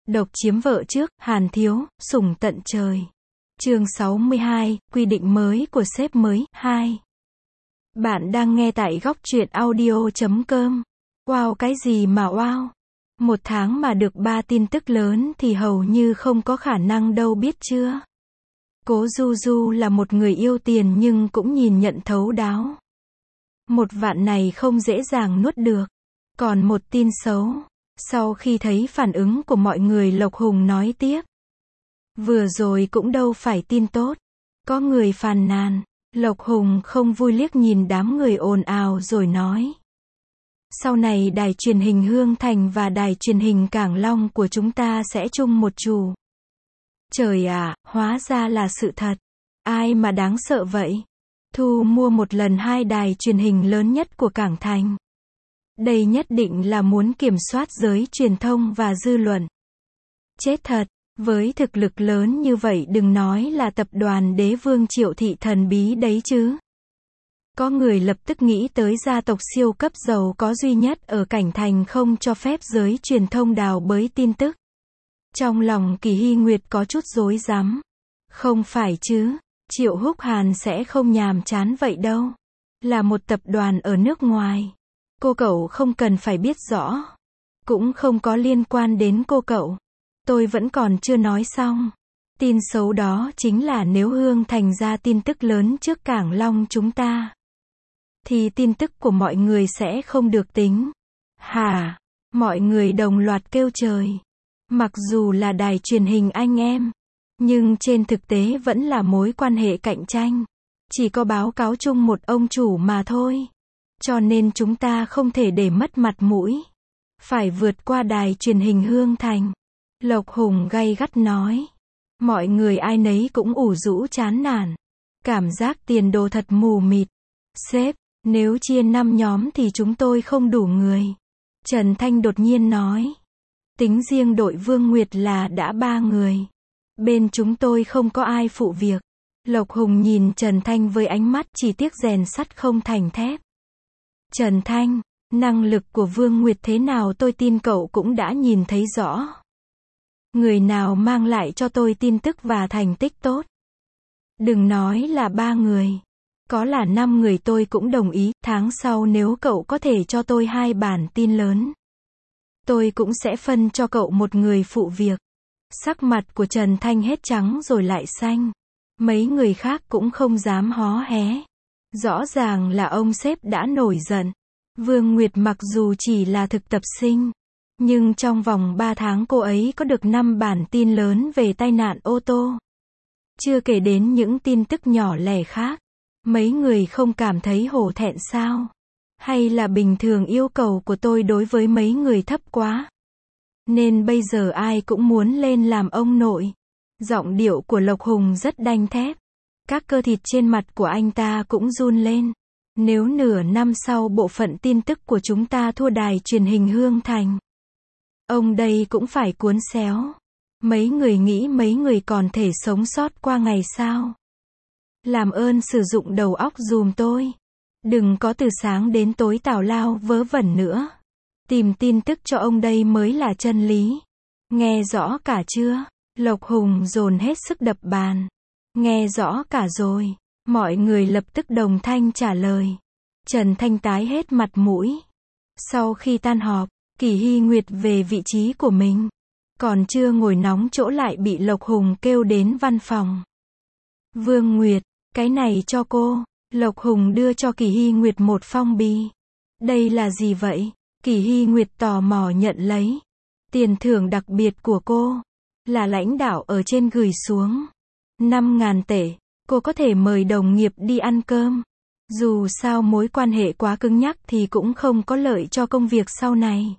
Độc chiếm vợ trước, Hàn Thiếu, sủng tận trời. Chương 62, quy định mới của sếp mới, 2. Bạn đang nghe tại góc truyện audio.com. Wow, cái gì mà wow? Một tháng mà được 3 tin tức lớn thì hầu như không có khả năng đâu, biết chưa? Cố Du Du là một người yêu tiền nhưng cũng nhìn nhận thấu đáo. Một vạn này không dễ dàng nuốt được. Còn một tin xấu. Sau khi thấy phản ứng của mọi người, Lộc Hùng nói tiếp. Vừa rồi cũng đâu phải tin tốt. Có người phàn nàn. Lộc Hùng không vui liếc nhìn đám người ồn ào rồi nói. Sau này đài truyền hình Hương Thành và đài truyền hình Cảng Long của chúng ta sẽ chung một chủ. Trời ạ, hóa ra là sự thật. Ai mà đáng sợ vậy? Thu mua một lần 2 đài truyền hình lớn nhất của Cảng Thành. Đây nhất định là muốn kiểm soát giới truyền thông và dư luận. Chết thật, với thực lực lớn như vậy đừng nói là tập đoàn Đế Vương Triệu Thị thần bí đấy chứ. Có người lập tức nghĩ tới gia tộc siêu cấp giàu có duy nhất ở Cảnh Thành không cho phép giới truyền thông đào bới tin tức. Trong lòng Kỳ Hy Nguyệt có chút rối rắm. Không phải chứ, Triệu Húc Hàn sẽ không nhàm chán vậy đâu. Là một tập đoàn ở nước ngoài. Cô cậu không cần phải biết rõ. Cũng không có liên quan đến cô cậu. Tôi vẫn còn chưa nói xong. Tin xấu đó chính là nếu Hương Thành ra tin tức lớn trước Cảng Long chúng ta, thì tin tức của mọi người sẽ không được tính. Hả? Mọi người đồng loạt kêu trời. Mặc dù là đài truyền hình anh em, nhưng trên thực tế vẫn là mối quan hệ cạnh tranh. Chỉ có báo cáo chung một ông chủ mà thôi. Cho nên chúng ta không thể để mất mặt mũi. Phải vượt qua đài truyền hình Hương Thành. Lộc Hùng gay gắt nói. Mọi người ai nấy cũng ủ rũ chán nản. Cảm giác tiền đồ thật mù mịt. Sếp, nếu chia 5 nhóm thì chúng tôi không đủ người. Trần Thanh đột nhiên nói. Tính riêng đội Vương Nguyệt là đã 3 người. Bên chúng tôi không có ai phụ việc. Lộc Hùng nhìn Trần Thanh với ánh mắt chỉ tiếc rèn sắt không thành thép. Trần Thanh, năng lực của Vương Nguyệt thế nào tôi tin cậu cũng đã nhìn thấy rõ. Người nào mang lại cho tôi tin tức và thành tích tốt. Đừng nói là 3 người. Có là 5 người tôi cũng đồng ý. Tháng sau nếu cậu có thể cho tôi 2 bản tin lớn, tôi cũng sẽ phân cho cậu một người phụ việc. Sắc mặt của Trần Thanh hết trắng rồi lại xanh. Mấy người khác cũng không dám hó hé. Rõ ràng là ông sếp đã nổi giận. Vương Nguyệt mặc dù chỉ là thực tập sinh, nhưng trong vòng 3 tháng cô ấy có được 5 bản tin lớn về tai nạn ô tô. Chưa kể đến những tin tức nhỏ lẻ khác. Mấy người không cảm thấy hổ thẹn sao? Hay là bình thường yêu cầu của tôi đối với mấy người thấp quá? Nên bây giờ ai cũng muốn lên làm ông nội. Giọng điệu của Lộc Hùng rất đanh thép. Các cơ thịt trên mặt của anh ta cũng run lên. Nếu nửa năm sau bộ phận tin tức của chúng ta thua đài truyền hình Hương Thành, ông đây cũng phải cuốn xéo. Mấy người nghĩ mấy người còn thể sống sót qua ngày sao? Làm ơn sử dụng đầu óc dùm tôi. Đừng có từ sáng đến tối tào lao vớ vẩn nữa. Tìm tin tức cho ông đây mới là chân lý. Nghe rõ cả chưa? Lộc Hùng dồn hết sức đập bàn. Nghe rõ cả rồi. Mọi người lập tức đồng thanh trả lời. Trần Thanh tái hết mặt mũi. Sau khi tan họp, Kỳ Hy Nguyệt về vị trí của mình. Còn chưa ngồi nóng chỗ lại bị Lộc Hùng kêu đến văn phòng. Vương Nguyệt, cái này cho cô. Lộc Hùng đưa cho Kỳ Hy Nguyệt một phong bì. Đây là gì vậy? Kỳ Hy Nguyệt tò mò nhận lấy. Tiền thưởng đặc biệt của cô. Là lãnh đạo ở trên gửi xuống. 5.000 tệ. Cô có thể mời đồng nghiệp đi ăn cơm. Dù sao mối quan hệ quá cứng nhắc thì cũng không có lợi cho công việc sau này.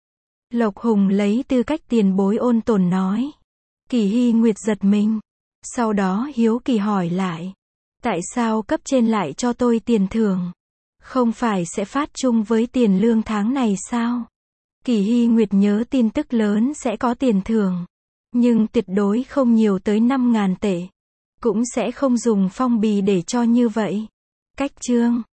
Lộc Hùng lấy tư cách tiền bối ôn tồn nói. Kỳ Hy Nguyệt giật mình. Sau đó hiếu kỳ hỏi lại. Tại sao cấp trên lại cho tôi tiền thưởng? Không phải sẽ phát chung với tiền lương tháng này sao? Kỳ Hy Nguyệt nhớ tin tức lớn sẽ có tiền thưởng. Nhưng tuyệt đối không nhiều tới 5.000 tệ. Cũng sẽ không dùng phong bì để cho như vậy. Cách chương.